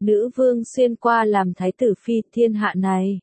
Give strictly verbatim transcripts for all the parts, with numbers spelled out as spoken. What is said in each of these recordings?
nữ vương xuyên qua làm thái tử phi thiên hạ này.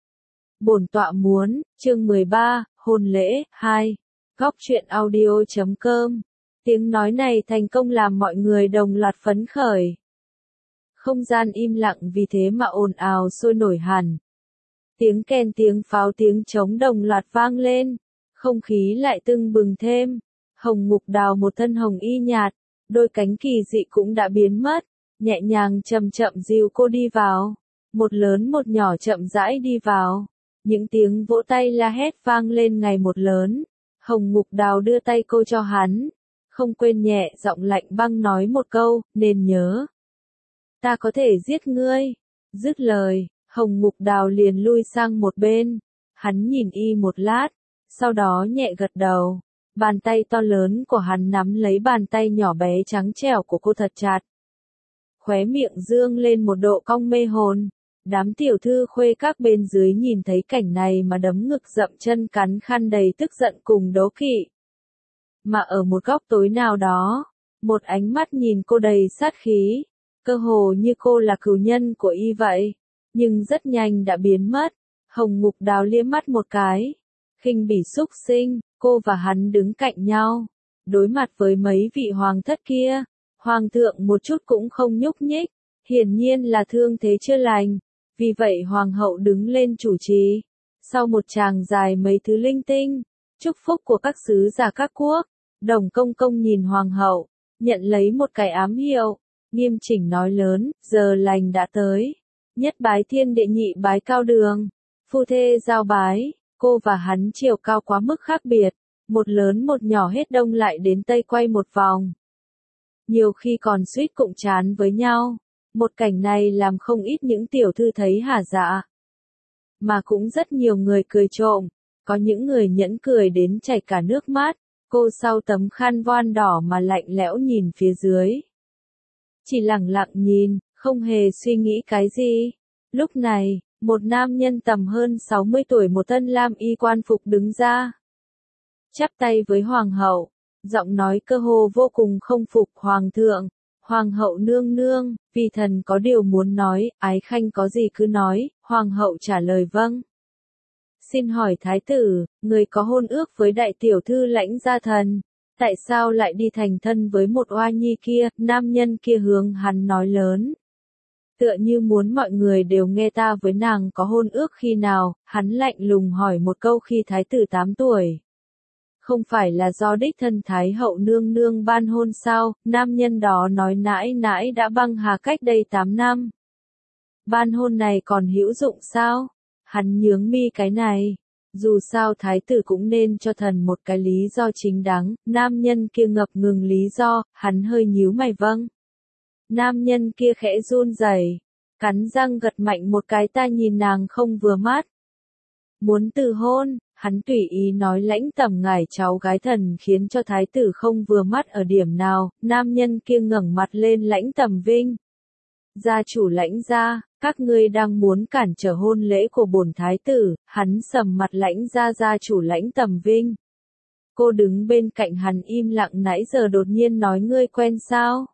Bổn tọa muốn, chương mười ba, hôn lễ, hai. Góc truyện audio chấm com. Tiếng nói này thành công làm mọi người đồng loạt phấn khởi. Không gian im lặng vì thế mà ồn ào sôi nổi hẳn. Tiếng kèn tiếng pháo tiếng trống đồng loạt vang lên. Không khí lại tưng bừng thêm. Hồng Ngục Đào một thân hồng y nhạt, đôi cánh kỳ dị cũng đã biến mất. Nhẹ nhàng chậm chậm dìu cô đi vào. Một lớn một nhỏ chậm rãi đi vào. Những tiếng vỗ tay la hét vang lên ngày một lớn. Hồng Ngục Đào đưa tay cô cho hắn. Không quên nhẹ giọng lạnh băng nói một câu, nên nhớ. Ta có thể giết ngươi. Dứt lời, Hồng Ngục Đào liền lui sang một bên. Hắn nhìn y một lát, sau đó nhẹ gật đầu. Bàn tay to lớn của hắn nắm lấy bàn tay nhỏ bé trắng trẻo của cô thật chặt. Khóe miệng dương lên một độ cong mê hồn. Đám tiểu thư khuê các bên dưới nhìn thấy cảnh này mà đấm ngực dậm chân cắn khăn đầy tức giận cùng đố kỵ. Mà ở một góc tối nào đó, một ánh mắt nhìn cô đầy sát khí, cơ hồ như cô là cừu nhân của y vậy, nhưng rất nhanh đã biến mất. Hồng Ngục Đào liếc mắt một cái, khinh bỉ xúc sinh, cô và hắn đứng cạnh nhau, đối mặt với mấy vị hoàng thất kia, hoàng thượng một chút cũng không nhúc nhích, hiển nhiên là thương thế chưa lành. Vì vậy hoàng hậu đứng lên chủ trì, sau một tràng dài mấy thứ linh tinh, chúc phúc của các sứ giả các quốc, Đồng Công Công nhìn hoàng hậu, nhận lấy một cái ám hiệu, nghiêm chỉnh nói lớn, giờ lành đã tới, nhất bái thiên đệ nhị bái cao đường, phu thê giao bái, cô và hắn chiều cao quá mức khác biệt, một lớn một nhỏ hết đông lại đến tây quay một vòng. Nhiều khi còn suýt cụng chán với nhau. Một cảnh này làm không ít những tiểu thư thấy hả dạ. Mà cũng rất nhiều người cười trộm, có những người nhẫn cười đến chảy cả nước mắt, cô sau tấm khăn voan đỏ mà lạnh lẽo nhìn phía dưới. Chỉ lẳng lặng nhìn, không hề suy nghĩ cái gì. Lúc này, một nam nhân tầm hơn sáu mươi tuổi một thân lam y quan phục đứng ra. Chắp tay với hoàng hậu, giọng nói cơ hồ vô cùng không phục hoàng thượng. Hoàng hậu nương nương, vì thần có điều muốn nói, ái khanh có gì cứ nói, hoàng hậu trả lời vâng. Xin hỏi thái tử, người có hôn ước với đại tiểu thư Lãnh Gia Thần, tại sao lại đi thành thân với một oa nhi kia, nam nhân kia hướng hắn nói lớn. Tựa như muốn mọi người đều nghe ta với nàng có hôn ước khi nào, hắn lạnh lùng hỏi một câu khi thái tử tám tuổi. Không phải là do đích thân Thái hậu nương nương ban hôn sao, nam nhân đó nói nãi nãi đã băng hà cách đây tám năm. Ban hôn này còn hữu dụng sao? Hắn nhướng mi cái này. Dù sao thái tử cũng nên cho thần một cái lý do chính đáng, nam nhân kia ngập ngừng lý do, hắn hơi nhíu mày vâng. Nam nhân kia khẽ run rẩy, cắn răng gật mạnh một cái ta nhìn nàng không vừa mắt. Muốn từ hôn. Hắn tùy ý nói Lãnh Tầm ngài cháu gái thần khiến cho thái tử không vừa mắt ở điểm nào, nam nhân kia ngẩng mặt lên Lãnh Tầm Vinh. Gia chủ Lãnh gia, các ngươi đang muốn cản trở hôn lễ của bổn thái tử, hắn sầm mặt Lãnh gia gia chủ Lãnh Tầm Vinh. Cô đứng bên cạnh hắn im lặng nãy giờ đột nhiên nói ngươi quen sao?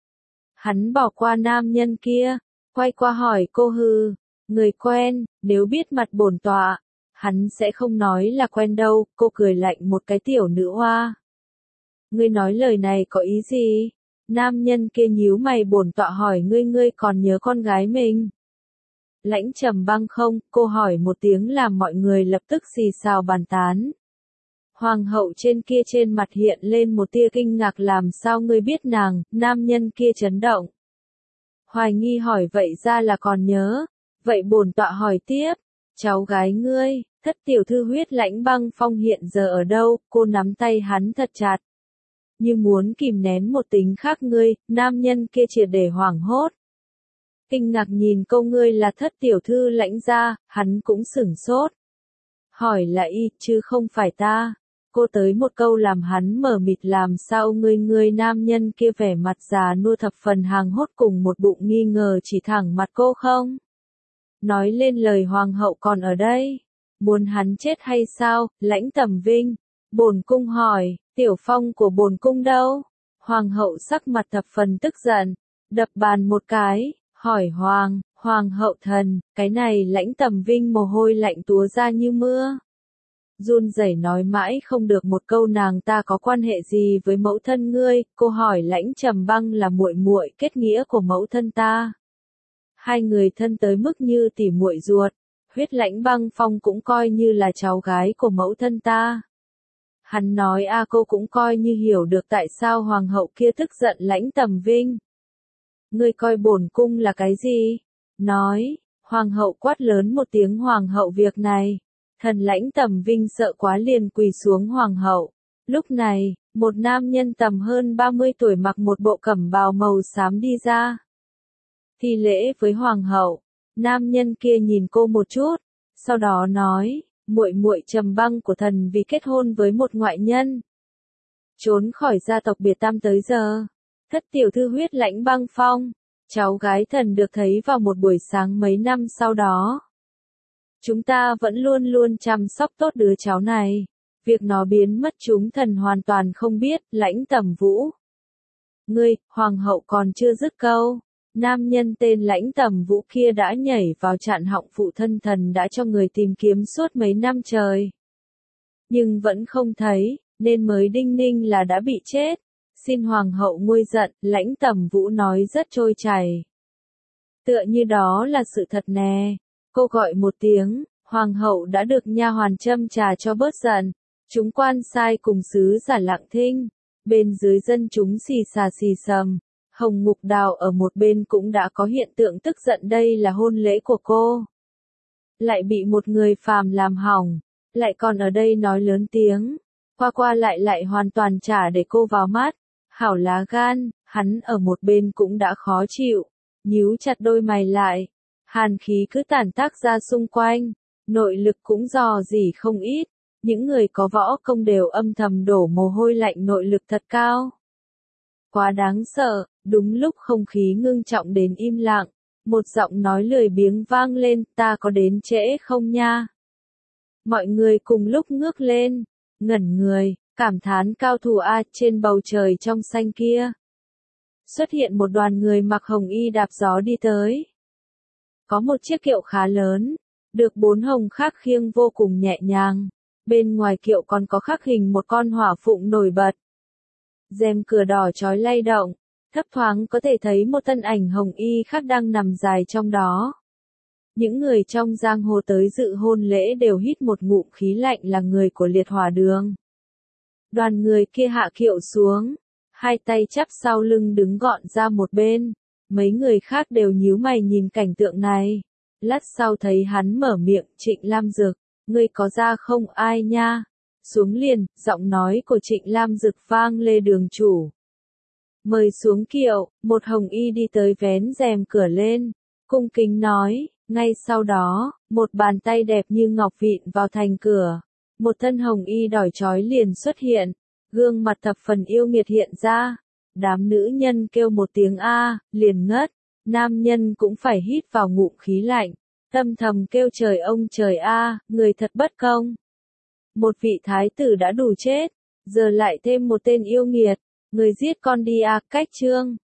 Hắn bỏ qua nam nhân kia, quay qua hỏi cô hừ, người quen, nếu biết mặt bổn tọa. Hắn sẽ không nói là quen đâu, cô cười lạnh một cái tiểu nữ hoa. Ngươi nói lời này có ý gì? Nam nhân kia nhíu mày bổn tọa hỏi ngươi ngươi còn nhớ con gái mình. Lãnh Trầm Băng không, cô hỏi một tiếng làm mọi người lập tức xì xào bàn tán. Hoàng hậu trên kia trên mặt hiện lên một tia kinh ngạc làm sao ngươi biết nàng, nam nhân kia chấn động. Hoài nghi hỏi vậy ra là còn nhớ, vậy bổn tọa hỏi tiếp. Cháu gái ngươi, thất tiểu thư Huyết Lãnh Băng Phong hiện giờ ở đâu, cô nắm tay hắn thật chặt. Như muốn kìm nén một tính khác ngươi, nam nhân kia triệt để hoảng hốt. Kinh ngạc nhìn câu ngươi là thất tiểu thư Lãnh gia, hắn cũng sửng sốt. Hỏi là y, chứ không phải ta. Cô tới một câu làm hắn mở mịt làm sao ngươi ngươi nam nhân kia vẻ mặt già nua thập phần hàng hốt cùng một bụng nghi ngờ chỉ thẳng mặt cô không. Nói lên lời hoàng hậu còn ở đây. Muốn hắn chết hay sao, Lãnh Tầm Vinh. Bổn cung hỏi, tiểu phong của bổn cung đâu? Hoàng hậu sắc mặt thập phần tức giận, đập bàn một cái, hỏi hoàng, hoàng hậu thần, cái này Lãnh Tầm Vinh mồ hôi lạnh túa ra như mưa. Run rẩy nói mãi không được một câu nàng ta có quan hệ gì với mẫu thân ngươi, cô hỏi Lãnh Trầm Băng là muội muội kết nghĩa của mẫu thân ta. Hai người thân tới mức như tỉ muội ruột, Huyết Lãnh Băng Phong cũng coi như là cháu gái của mẫu thân ta. Hắn nói a cô cũng coi như hiểu được tại sao hoàng hậu kia tức giận Lãnh Tầm Vinh. Ngươi coi bổn cung là cái gì? Nói, hoàng hậu quát lớn một tiếng hoàng hậu việc này. Thần Lãnh Tầm Vinh sợ quá liền quỳ xuống hoàng hậu. Lúc này, một nam nhân tầm hơn ba mươi tuổi mặc một bộ cẩm bào màu xám đi ra. Thi lễ với hoàng hậu, nam nhân kia nhìn cô một chút, sau đó nói, muội muội Trầm Băng của thần vì kết hôn với một ngoại nhân. Trốn khỏi gia tộc biệt tam tới giờ. Thất tiểu thư Huyết Lãnh Băng Phong, cháu gái thần được thấy vào một buổi sáng mấy năm sau đó. Chúng ta vẫn luôn luôn chăm sóc tốt đứa cháu này. Việc nó biến mất chúng thần hoàn toàn không biết, Lãnh Tầm Vũ. Ngươi, hoàng hậu còn chưa dứt câu. Nam nhân tên Lãnh Tầm Vũ kia đã nhảy vào chạn họng phụ thân thần đã cho người tìm kiếm suốt mấy năm trời. Nhưng vẫn không thấy, nên mới đinh ninh là đã bị chết. Xin hoàng hậu nguôi giận, Lãnh Tầm Vũ nói rất trôi chảy. Tựa như đó là sự thật nè. Cô gọi một tiếng, hoàng hậu đã được nha hoàn châm trà cho bớt giận. Chúng quan sai cùng sứ giả lặng thinh. Bên dưới dân chúng xì xà xì sầm. Hồng Ngục Đào ở một bên cũng đã có hiện tượng tức giận đây là hôn lễ của cô. Lại bị một người phàm làm hỏng. Lại còn ở đây nói lớn tiếng. Qua qua lại lại hoàn toàn chả để cô vào mắt. Hảo lá gan, hắn ở một bên cũng đã khó chịu. Nhíu chặt đôi mày lại. Hàn khí cứ tản tác ra xung quanh. Nội lực cũng dò dỉ không ít. Những người có võ công đều âm thầm đổ mồ hôi lạnh nội lực thật cao. Quá đáng sợ, đúng lúc không khí ngưng trọng đến im lặng. Một giọng nói lười biếng vang lên, ta có đến trễ không nha? Mọi người cùng lúc ngước lên, ngẩn người, cảm thán cao thủ A trên bầu trời trong xanh kia. Xuất hiện một đoàn người mặc hồng y đạp gió đi tới. Có một chiếc kiệu khá lớn, được bốn hồng khắc khiêng vô cùng nhẹ nhàng. Bên ngoài kiệu còn có khắc hình một con hỏa phụng nổi bật. Rèm cửa đỏ chói lay động, thấp thoáng có thể thấy một thân ảnh hồng y khác đang nằm dài trong đó. Những người trong giang hồ tới dự hôn lễ đều hít một ngụm khí lạnh là người của liệt hỏa đường. Đoàn người kia hạ kiệu xuống, hai tay chắp sau lưng đứng gọn ra một bên. Mấy người khác đều nhíu mày nhìn cảnh tượng này. Lát sau thấy hắn mở miệng, Trịnh Lam Dực, ngươi có ra không ai nha? Xuống liền, giọng nói của Trịnh Lam Dực vang lê đường chủ. Mời xuống kiệu, một hồng y đi tới vén rèm cửa lên, cung kính nói, ngay sau đó, một bàn tay đẹp như ngọc vịn vào thành cửa. Một thân hồng y đỏ chói liền xuất hiện, gương mặt thập phần yêu nghiệt hiện ra. Đám nữ nhân kêu một tiếng A, liền ngất, nam nhân cũng phải hít vào ngụm khí lạnh, âm thầm kêu trời ông trời A, người thật bất công. Một vị thái tử đã đủ chết, giờ lại thêm một tên yêu nghiệt, người giết con đi A, cách chương.